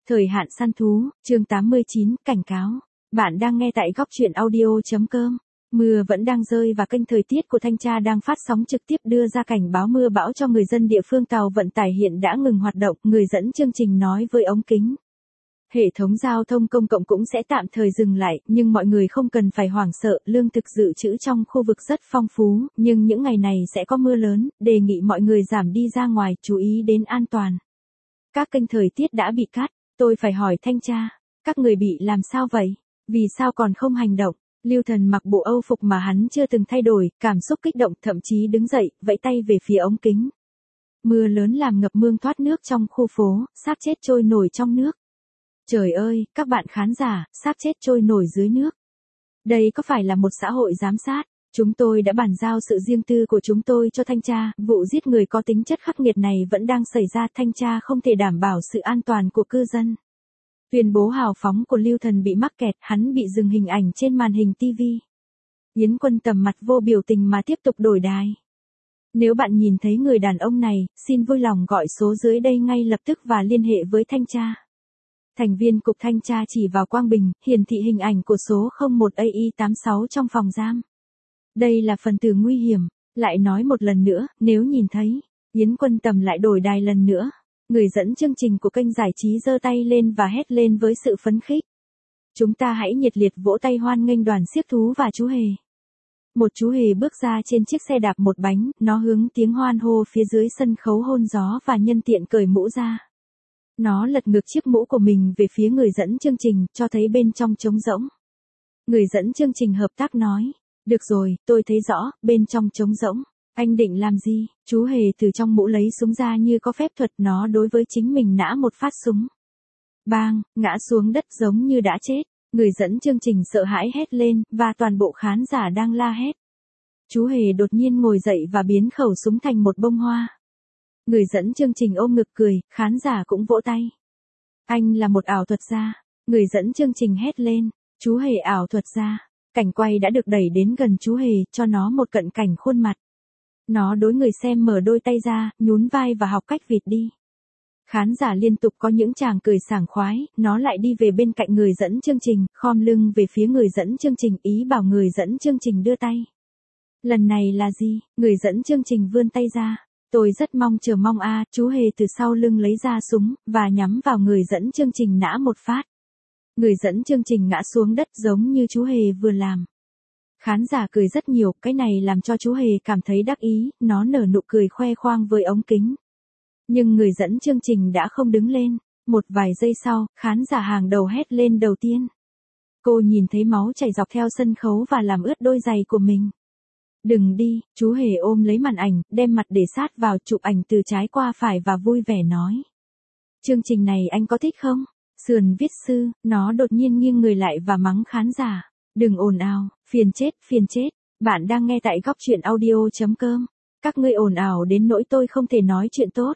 Thời hạn săn thú, chương 89, cảnh cáo. Bạn đang nghe tại góc truyện audio.com. Mưa vẫn đang rơi và kênh thời tiết của Thanh Tra đang phát sóng trực tiếp đưa ra cảnh báo mưa bão cho người dân địa phương. Tàu vận tải hiện đã ngừng hoạt động, người dẫn chương trình nói với ống kính. Hệ thống giao thông công cộng cũng sẽ tạm thời dừng lại, nhưng mọi người không cần phải hoảng sợ, lương thực dự trữ trong khu vực rất phong phú, nhưng những ngày này sẽ có mưa lớn, đề nghị mọi người giảm đi ra ngoài, chú ý đến an toàn. Các kênh thời tiết đã bị cắt. Tôi phải hỏi Thanh Tra, các người bị làm sao vậy? Vì sao còn không hành động? Lưu Thần mặc bộ âu phục mà hắn chưa từng thay đổi, cảm xúc kích động, thậm chí đứng dậy, vẫy tay về phía ống kính. Mưa lớn làm ngập mương thoát nước trong khu phố, xác chết trôi nổi trong nước. Trời ơi, các bạn khán giả, xác chết trôi nổi dưới nước. Đây có phải là một xã hội giám sát? Chúng tôi đã bàn giao sự riêng tư của chúng tôi cho Thanh Tra, vụ giết người có tính chất khắc nghiệt này vẫn đang xảy ra, Thanh Tra không thể đảm bảo sự an toàn của cư dân. Tuyên bố hào phóng của Lưu Thần bị mắc kẹt, hắn bị dừng hình ảnh trên màn hình TV. Yến Quân Tầm mặt vô biểu tình mà tiếp tục đổi đài. Nếu bạn nhìn thấy người đàn ông này, xin vui lòng gọi số dưới đây ngay lập tức và liên hệ với Thanh Tra. Thành viên Cục Thanh Tra chỉ vào Quang Bình, hiển thị hình ảnh của số 01AI86 trong phòng giam. Đây là phần tử nguy hiểm, lại nói một lần nữa, nếu nhìn thấy, Yến Quân Tầm lại đổi đài lần nữa. Người dẫn chương trình của kênh giải trí giơ tay lên và hét lên với sự phấn khích. Chúng ta hãy nhiệt liệt vỗ tay hoan nghênh đoàn xiếc thú và chú hề. Một chú hề bước ra trên chiếc xe đạp một bánh, nó hướng tiếng hoan hô phía dưới sân khấu hôn gió và nhân tiện cởi mũ ra. Nó lật ngược chiếc mũ của mình về phía người dẫn chương trình, cho thấy bên trong trống rỗng. Người dẫn chương trình hợp tác nói. Được rồi, tôi thấy rõ, bên trong trống rỗng. Anh định làm gì? Chú hề từ trong mũ lấy súng ra như có phép thuật, nó đối với chính mình nã một phát súng. Bang, ngã xuống đất giống như đã chết. Người dẫn chương trình sợ hãi hét lên, và toàn bộ khán giả đang la hét. Chú hề đột nhiên ngồi dậy và biến khẩu súng thành một bông hoa. Người dẫn chương trình ôm ngực cười, khán giả cũng vỗ tay. Anh là một ảo thuật gia. Người dẫn chương trình hét lên. Chú hề ảo thuật gia. Cảnh quay đã được đẩy đến gần chú hề, cho nó một cận cảnh khuôn mặt. Nó đối người xem mở đôi tay ra, nhún vai và học cách vịt đi. Khán giả liên tục có những tràng cười sảng khoái, nó lại đi về bên cạnh người dẫn chương trình, khom lưng về phía người dẫn chương trình, ý bảo người dẫn chương trình đưa tay. Lần này là gì? Người dẫn chương trình vươn tay ra. Tôi rất chờ mong chú hề từ sau lưng lấy ra súng, và nhắm vào người dẫn chương trình nã một phát. Người dẫn chương trình ngã xuống đất giống như chú hề vừa làm. Khán giả cười rất nhiều, cái này làm cho chú hề cảm thấy đắc ý, nó nở nụ cười khoe khoang với ống kính. Nhưng người dẫn chương trình đã không đứng lên. Một vài giây sau, khán giả hàng đầu hét lên đầu tiên. Cô nhìn thấy máu chảy dọc theo sân khấu và làm ướt đôi giày của mình. Đừng đi, chú hề ôm lấy màn ảnh, đem mặt để sát vào, chụp ảnh từ trái qua phải và vui vẻ nói. Chương trình này anh có thích không? Sườn viết sư, nó đột nhiên nghiêng người lại và mắng khán giả. Đừng ồn ào, phiền chết. Bạn đang nghe tại góc truyện audio.com. Các ngươi ồn ào đến nỗi tôi không thể nói chuyện tốt.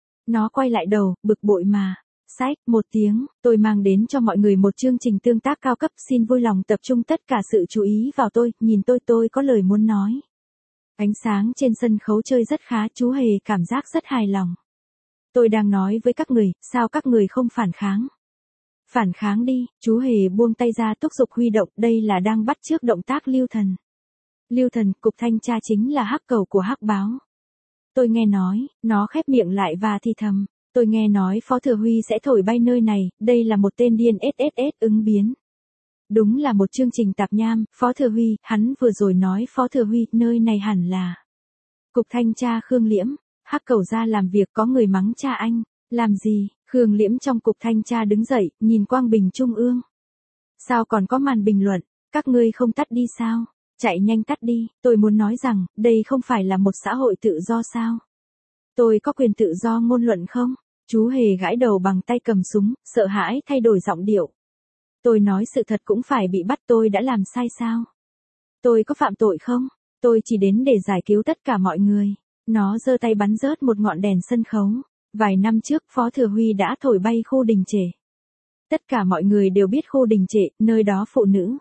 Nó quay lại đầu, bực bội mà. Sách, một tiếng, tôi mang đến cho mọi người một chương trình tương tác cao cấp, xin vui lòng tập trung tất cả sự chú ý vào tôi, nhìn tôi có lời muốn nói. Ánh sáng trên sân khấu chơi rất khá, chú hề cảm giác rất hài lòng. Tôi đang nói với các người, sao các người không phản kháng? Phản kháng đi, chú hề buông tay ra thúc giục huy động, đây là đang bắt chước động tác Lưu Thần. Lưu Thần, Cục Thanh Tra chính là hắc cầu của hắc báo. Tôi nghe nói, nó khép miệng lại và thì thầm. Tôi nghe nói Phó Thừa Huy sẽ thổi bay nơi này, đây là một tên điên SSS ứng biến. Đúng là một chương trình tạp nham, Phó Thừa Huy, hắn vừa rồi nói Phó Thừa Huy, nơi này hẳn là. Cục Thanh Tra Khương Liễm, hắc cầu ra làm việc có người mắng cha anh, làm gì? Khương Liễm trong Cục Thanh Tra đứng dậy, nhìn Quang Bình Trung ương. Sao còn có màn bình luận, các ngươi không tắt đi sao? Chạy nhanh tắt đi, tôi muốn nói rằng, đây không phải là một xã hội tự do sao? Tôi có quyền tự do ngôn luận không? Chú hề gãi đầu bằng tay cầm súng, sợ hãi thay đổi giọng điệu. Tôi nói sự thật cũng phải bị bắt, tôi đã làm sai sao? Tôi có phạm tội không? Tôi chỉ đến để giải cứu tất cả mọi người. Nó giơ tay bắn rớt một ngọn đèn sân khấu. Vài năm trước Phó Thừa Huy đã thổi bay khu đình trệ. Tất cả mọi người đều biết khu đình trệ, nơi đó phụ nữ.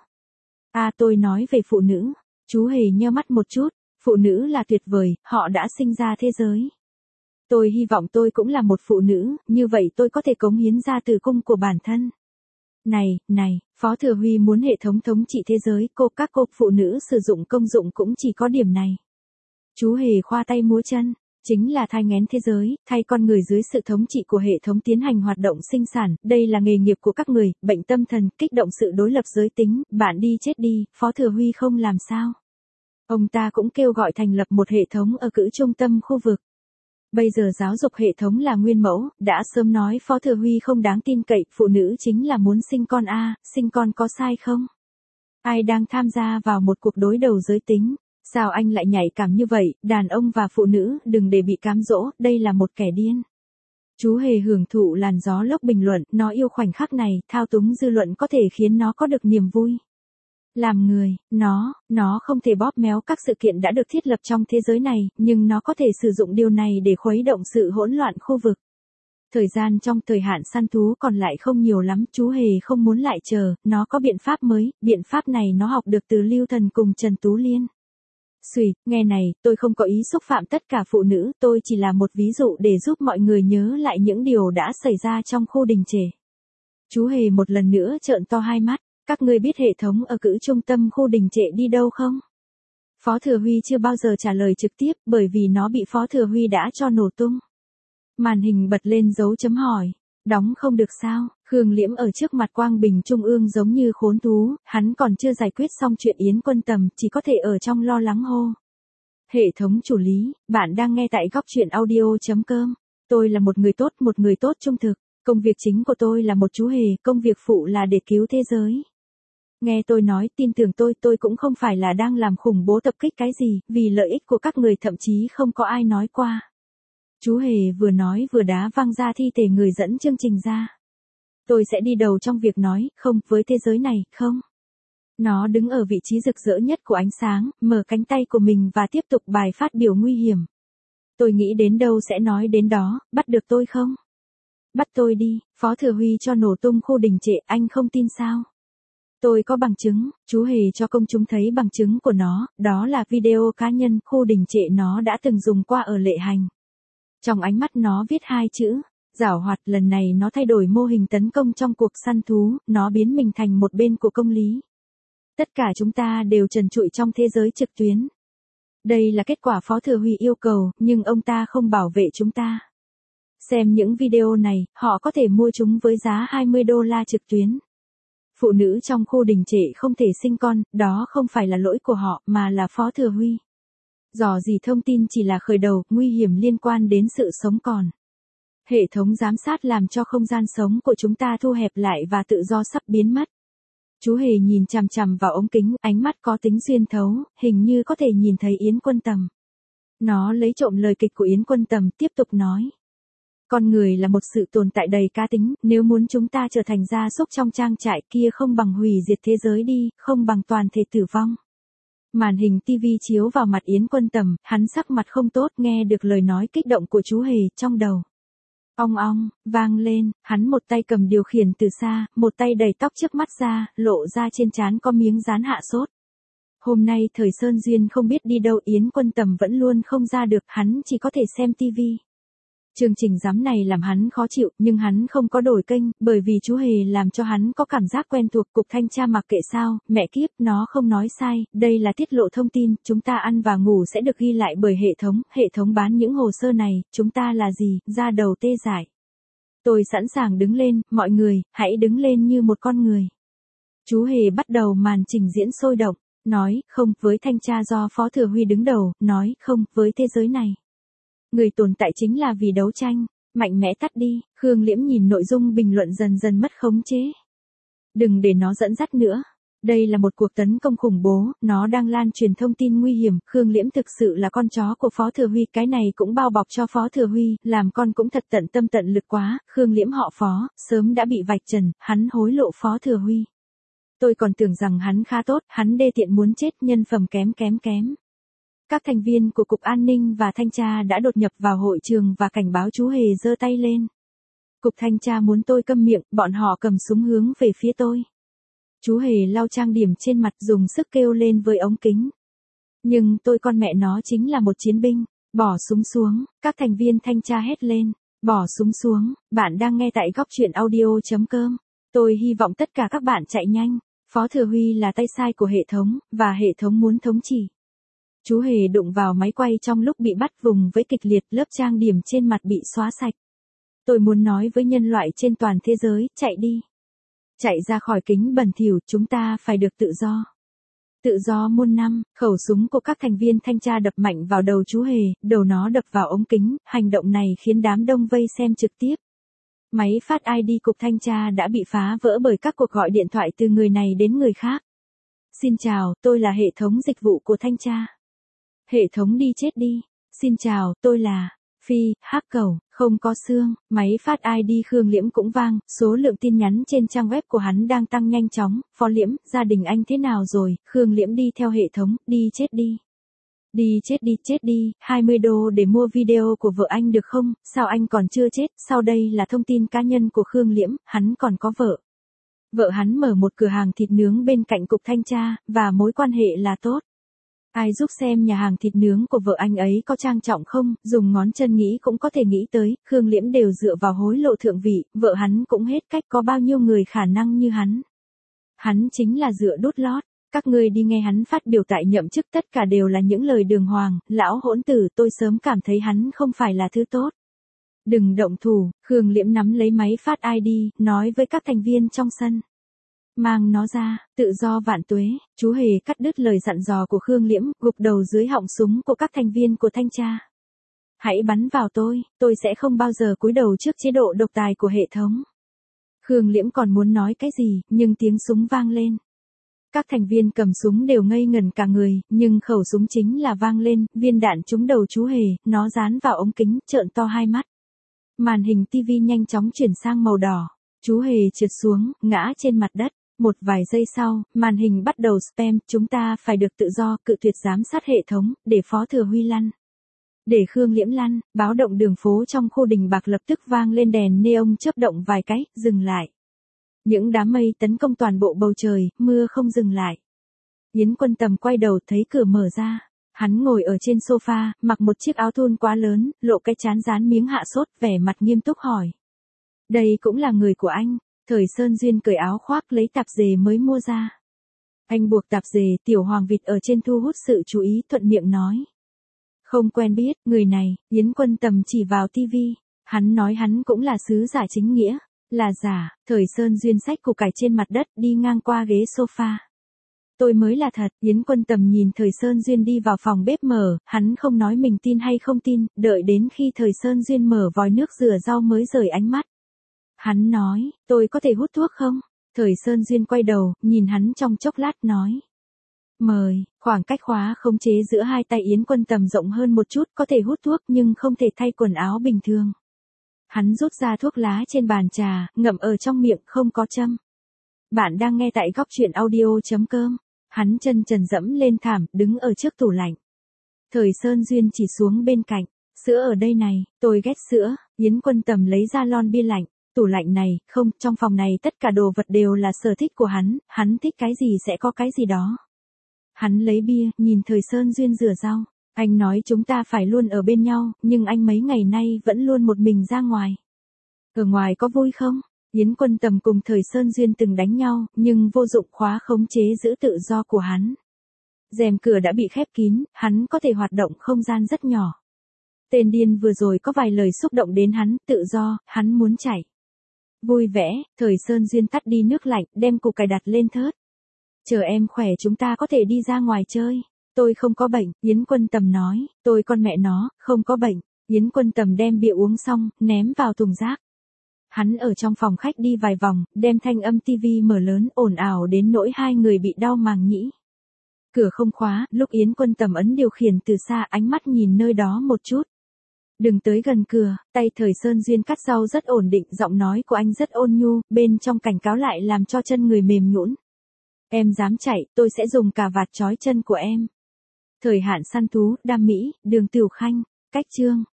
Tôi nói về phụ nữ. Chú hề nheo mắt một chút, phụ nữ là tuyệt vời, họ đã sinh ra thế giới. Tôi hy vọng tôi cũng là một phụ nữ, như vậy tôi có thể cống hiến ra tử cung của bản thân. Này, Phó Thừa Huy muốn hệ thống thống trị thế giới, các cô phụ nữ sử dụng công dụng cũng chỉ có điểm này. Chú Hề khoa tay múa chân, chính là thai nghén thế giới, thay con người dưới sự thống trị của hệ thống tiến hành hoạt động sinh sản, đây là nghề nghiệp của các người, bệnh tâm thần, kích động sự đối lập giới tính, bạn đi chết đi, Phó Thừa Huy không làm sao. Ông ta cũng kêu gọi thành lập một hệ thống ở cữ trung tâm khu vực. Bây giờ giáo dục hệ thống là nguyên mẫu, đã sớm nói Phó Thừa Huy không đáng tin cậy, phụ nữ chính là muốn sinh con sinh con có sai không? Ai đang tham gia vào một cuộc đối đầu giới tính? Sao anh lại nhạy cảm như vậy, đàn ông và phụ nữ đừng để bị cám dỗ, đây là một kẻ điên. Chú Hề hưởng thụ làn gió lốc bình luận, nó yêu khoảnh khắc này, thao túng dư luận có thể khiến nó có được niềm vui. Làm người, nó không thể bóp méo các sự kiện đã được thiết lập trong thế giới này, nhưng nó có thể sử dụng điều này để khuấy động sự hỗn loạn khu vực. Thời gian trong thời hạn săn thú còn lại không nhiều lắm, chú Hề không muốn lại chờ, nó có biện pháp mới, biện pháp này nó học được từ Lưu Thần cùng Trần Tú Liên. Nghe này, tôi không có ý xúc phạm tất cả phụ nữ, tôi chỉ là một ví dụ để giúp mọi người nhớ lại những điều đã xảy ra trong khu đình trệ. Chú Hề một lần nữa trợn to hai mắt, các ngươi biết hệ thống ở cữ trung tâm khu đình trệ đi đâu không? Phó Thừa Huy chưa bao giờ trả lời trực tiếp bởi vì nó bị Phó Thừa Huy đã cho nổ tung. Màn hình bật lên dấu chấm hỏi. Đóng không được sao? Khương Liễm ở trước mặt Quang Bình Trung ương giống như khốn thú, hắn còn chưa giải quyết xong chuyện Yến Quân Tầm, chỉ có thể ở trong lo lắng hô. Hệ thống chủ lý, bạn đang nghe tại góc truyện audio.com. Tôi là một người tốt trung thực. Công việc chính của tôi là một chú hề, công việc phụ là để cứu thế giới. Nghe tôi nói, tin tưởng tôi cũng không phải là đang làm khủng bố tập kích cái gì, vì lợi ích của các người thậm chí không có ai nói qua. Chú Hề vừa nói vừa đá văng ra thi thể người dẫn chương trình ra. Tôi sẽ đi đầu trong việc nói, không, với thế giới này, không. Nó đứng ở vị trí rực rỡ nhất của ánh sáng, mở cánh tay của mình và tiếp tục bài phát biểu nguy hiểm. Tôi nghĩ đến đâu sẽ nói đến đó, bắt được tôi không? Bắt tôi đi, Phó Thừa Huy cho nổ tung khu đình trệ, anh không tin sao? Tôi có bằng chứng, chú Hề cho công chúng thấy bằng chứng của nó, đó là video cá nhân khu đình trệ nó đã từng dùng qua ở Lệ Hành. Trong ánh mắt nó viết hai chữ, giảo hoạt, lần này nó thay đổi mô hình tấn công trong cuộc săn thú, nó biến mình thành một bên của công lý. Tất cả chúng ta đều trần trụi trong thế giới trực tuyến. Đây là kết quả Phó Thừa Huy yêu cầu, nhưng ông ta không bảo vệ chúng ta. Xem những video này, họ có thể mua chúng với giá $20 trực tuyến. Phụ nữ trong khu đình trệ không thể sinh con, đó không phải là lỗi của họ, mà là Phó Thừa Huy. Dò dỉ thông tin chỉ là khởi đầu, nguy hiểm liên quan đến sự sống còn. Hệ thống giám sát làm cho không gian sống của chúng ta thu hẹp lại và tự do sắp biến mất. Chú Hề nhìn chằm chằm vào ống kính, ánh mắt có tính xuyên thấu, hình như có thể nhìn thấy Yến Quân Tầm. Nó lấy trộm lời kịch của Yến Quân Tầm, tiếp tục nói. Con người là một sự tồn tại đầy cá tính, nếu muốn chúng ta trở thành gia súc trong trang trại kia không bằng hủy diệt thế giới đi, không bằng toàn thể tử vong. Màn hình TV chiếu vào mặt Yến Quân Tầm, hắn sắc mặt không tốt, nghe được lời nói kích động của chú Hề, trong đầu. Ong ong, vang lên, hắn một tay cầm điều khiển từ xa, một tay đẩy tóc trước mắt ra, lộ ra trên trán có miếng dán hạ sốt. Hôm nay thời Sơn Duyên không biết đi đâu, Yến Quân Tầm vẫn luôn không ra được, hắn chỉ có thể xem TV. Chương trình giám này làm hắn khó chịu, nhưng hắn không có đổi kênh, bởi vì chú Hề làm cho hắn có cảm giác quen thuộc. Cục thanh tra mặc kệ sao, mẹ kiếp, nó không nói sai, đây là tiết lộ thông tin, chúng ta ăn và ngủ sẽ được ghi lại bởi hệ thống bán những hồ sơ này, chúng ta là gì, da đầu tê dại. Tôi sẵn sàng đứng lên, mọi người, hãy đứng lên như một con người. Chú Hề bắt đầu màn trình diễn sôi động, nói, không, với thanh tra do Phó Thừa Huy đứng đầu, nói, không, với thế giới này. Người tồn tại chính là vì đấu tranh, mạnh mẽ tắt đi, Khương Liễm nhìn nội dung bình luận dần dần mất khống chế. Đừng để nó dẫn dắt nữa. Đây là một cuộc tấn công khủng bố, nó đang lan truyền thông tin nguy hiểm, Khương Liễm thực sự là con chó của Phó Thừa Huy, cái này cũng bao bọc cho Phó Thừa Huy, làm con cũng thật tận tâm tận lực quá, Khương Liễm họ Phó, sớm đã bị vạch trần, hắn hối lộ Phó Thừa Huy. Tôi còn tưởng rằng hắn khá tốt, hắn đê tiện muốn chết, nhân phẩm kém. Các thành viên của Cục An ninh và Thanh tra đã đột nhập vào hội trường và cảnh báo chú Hề giơ tay lên. Cục Thanh tra muốn tôi câm miệng, bọn họ cầm súng hướng về phía tôi. Chú Hề lau trang điểm trên mặt dùng sức kêu lên với ống kính. Nhưng tôi con mẹ nó chính là một chiến binh. Bỏ súng xuống, các thành viên thanh tra hét lên. Bỏ súng xuống, bạn đang nghe tại góc chuyện audio.com. Tôi hy vọng tất cả các bạn chạy nhanh. Phó Thừa Huy là tay sai của hệ thống, và hệ thống muốn thống trị. Chú hề đụng vào máy quay trong lúc bị bắt vùng với kịch liệt, lớp trang điểm trên mặt bị xóa sạch. Tôi muốn nói với nhân loại trên toàn thế giới, chạy đi. Chạy ra khỏi kính bẩn thỉu, chúng ta phải được tự do. Tự do muôn năm. Khẩu súng của các thành viên thanh tra đập mạnh vào đầu chú hề, đầu nó đập vào ống kính, hành động này khiến đám đông vây xem trực tiếp. Máy phát ID cục thanh tra đã bị phá vỡ bởi các cuộc gọi điện thoại từ người này đến người khác. Xin chào, tôi là hệ thống dịch vụ của thanh tra. Hệ thống đi chết đi. Xin chào, tôi là Phi, Hắc Cẩu, không có xương. Máy phát ID Khương Liễm cũng vang, số lượng tin nhắn trên trang web của hắn đang tăng nhanh chóng. Phó Liễm, gia đình anh thế nào rồi? Khương Liễm đi theo hệ thống, đi chết đi. Đi chết đi, 20 đô để mua video của vợ anh được không? Sao anh còn chưa chết? Sau đây là thông tin cá nhân của Khương Liễm, hắn còn có vợ. Vợ hắn mở một cửa hàng thịt nướng bên cạnh cục thanh tra, và mối quan hệ là tốt. Ai giúp xem nhà hàng thịt nướng của vợ anh ấy có trang trọng không, dùng ngón chân nghĩ cũng có thể nghĩ tới, Khương Liễm đều dựa vào hối lộ thượng vị, vợ hắn cũng hết cách, có bao nhiêu người khả năng như hắn. Hắn chính là dựa đút lót, các ngươi đi nghe hắn phát biểu tại nhậm chức tất cả đều là những lời đường hoàng, lão hỗn tử, tôi sớm cảm thấy hắn không phải là thứ tốt. Đừng động thủ, Khương Liễm nắm lấy máy phát ID, nói với các thành viên trong sân. Mang nó ra, tự do vạn tuế. Chú hề cắt đứt lời dặn dò của Khương Liễm, gục đầu dưới họng súng của các thành viên của thanh tra. Hãy bắn vào tôi sẽ không bao giờ cúi đầu trước chế độ độc tài của hệ thống. Khương Liễm còn muốn nói cái gì, nhưng tiếng súng vang lên. Các thành viên cầm súng đều ngây ngẩn cả người, nhưng khẩu súng chính là vang lên, viên đạn trúng đầu chú hề, nó dán vào ống kính, trợn to hai mắt. Màn hình TV nhanh chóng chuyển sang màu đỏ. Chú hề trượt xuống, ngã trên mặt đất. Một vài giây sau, màn hình bắt đầu spam, chúng ta phải được tự do, cự tuyệt giám sát hệ thống, để Phó Thừa Huy lăn. Để Khương Liễm lăn, báo động đường phố trong khu Đình Bạc lập tức vang lên, đèn neon chớp động vài cái, dừng lại. Những đám mây tấn công toàn bộ bầu trời, mưa không dừng lại. Yến Quân Tầm quay đầu thấy cửa mở ra. Hắn ngồi ở trên sofa, mặc một chiếc áo thun quá lớn, lộ cái trán dán miếng hạ sốt, vẻ mặt nghiêm túc hỏi. Đây cũng là người của anh. Thời Sơn Duyên cởi áo khoác lấy tạp dề mới mua ra. Anh buộc tạp dề, tiểu hoàng vịt ở trên thu hút sự chú ý, thuận miệng nói. Không quen biết, người này, Yến Quân Tầm chỉ vào tivi. Hắn nói hắn cũng là sứ giả chính nghĩa. Là giả. Thời Sơn Duyên xách củ cải trên mặt đất, đi ngang qua ghế sofa. Tôi mới là thật. Yến Quân Tầm nhìn Thời Sơn Duyên đi vào phòng bếp mở, hắn không nói mình tin hay không tin, đợi đến khi Thời Sơn Duyên mở vòi nước rửa rau mới rời ánh mắt. Hắn nói, tôi có thể hút thuốc không? Thời Sơn Duyên quay đầu, nhìn hắn trong chốc lát nói. Mời, khoảng cách khóa khống chế giữa hai tay Yến Quân Tầm rộng hơn một chút, có thể hút thuốc nhưng không thể thay quần áo bình thường. Hắn rút ra thuốc lá trên bàn trà, ngậm ở trong miệng, không có châm. Bạn đang nghe tại góc chuyện audio.com. Hắn chân trần dẫm lên thảm, đứng ở trước tủ lạnh. Thời Sơn Duyên chỉ xuống bên cạnh. Sữa ở đây này, tôi ghét sữa. Yến Quân Tầm lấy ra lon bia lạnh. Tủ lạnh này, không, trong phòng này tất cả đồ vật đều là sở thích của hắn thích cái gì sẽ có cái gì đó. Hắn lấy bia, nhìn Thời Sơn Duyên rửa rau. Anh nói chúng ta phải luôn ở bên nhau, nhưng anh mấy ngày nay vẫn luôn một mình ra ngoài. Ở ngoài có vui không? Yến Quân Tầm cùng Thời Sơn Duyên từng đánh nhau, nhưng vô dụng, khóa khống chế giữ tự do của hắn. Rèm cửa đã bị khép kín, hắn có thể hoạt động không gian rất nhỏ. Tên điên vừa rồi có vài lời xúc động đến hắn, tự do, hắn muốn chạy. Vui vẻ, Thời Sơn Duyên tắt đi nước lạnh, đem củ cải đặt lên thớt. Chờ em khỏe chúng ta có thể đi ra ngoài chơi. Tôi không có bệnh, Yến Quân Tầm nói, tôi con mẹ nó, không có bệnh. Yến Quân Tầm đem bia uống xong, ném vào thùng rác. Hắn ở trong phòng khách đi vài vòng, đem thanh âm tivi mở lớn, ồn ào đến nỗi hai người bị đau màng nhĩ. Cửa không khóa, lúc Yến Quân Tầm ấn điều khiển từ xa, ánh mắt nhìn nơi đó một chút. Đừng tới gần cửa, tay Thời Sơn Duyên cắt rau rất ổn định, giọng nói của anh rất ôn nhu, bên trong cảnh cáo lại làm cho chân người mềm nhũn. Em dám chạy, tôi sẽ dùng cà vạt trói chân của em. Thời hạn săn thú, Đam Mỹ, Đường Tiểu Khanh, cách chương.